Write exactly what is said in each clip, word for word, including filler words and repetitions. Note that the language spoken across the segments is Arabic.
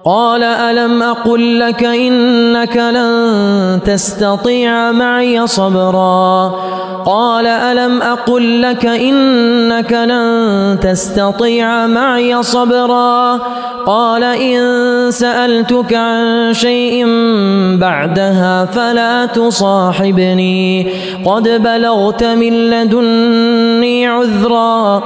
قال ألم أقل لك إنك لن تستطيع معي صبرا قال ألم أقل لك إنك لن تستطيع معي صبرا قال إن سألتك عن شيء بعدها فلا تصاحبني قد بلغت من لدني عذرا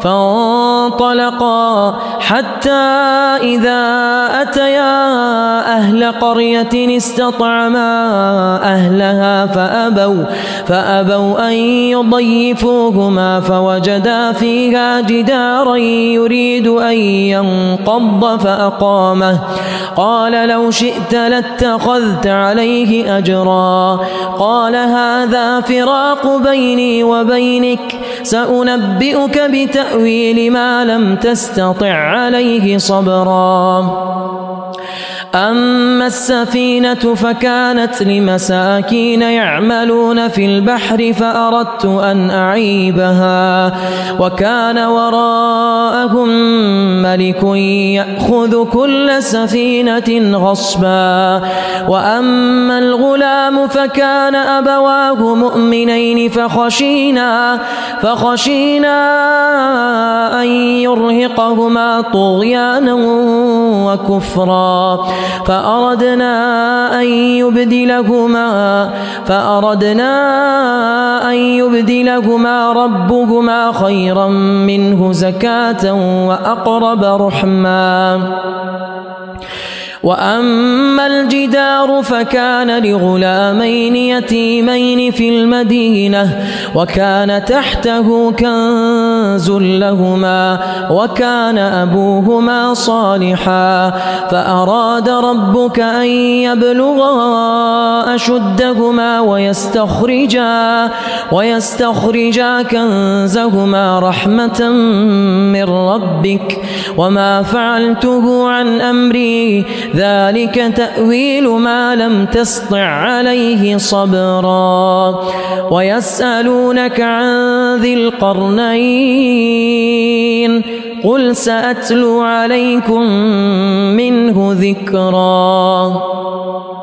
فانطلقا حتى إذا أتيا أهل قرية استطعما أهلها فأبوا, فأبوا أن يضيفوهما فوجدا فيها جدارا يريد أن ينقض فأقامه قال لو شئت لاتخذت عليه أجرا قال هذا فراق بيني وبينك سأنبئك بتأويل ما لم تستطع عليه صبرا أما السفينة فكانت لمساكين يعملون في البحر فأردت أن أعيبها وكان وراءهم ملك يأخذ كل سفينة غصبا وأما الغلام فكان أبواه مؤمنين فخشينا, فخشينا أن يرهقهما طغيانا وكفرا فأردنا أن يبدلهما فأردنا أن يبدلهما ربهما خيرا منه زكاة وأقرب رحما وأما الجدار فكان لغلامين يتيمين في المدينة وكان تحته كنز لهما وكان أبوهما صالحا فأراد ربك أن يبلغا أشدهما ويستخرجا, ويستخرجا كنزهما رحمة من ربك وما فعلته عن أمري ذلك تأويل ما لم تسطع عليه صبرا ويسألونك عن ذي القرنين قل سأتلو عليكم منه ذكرا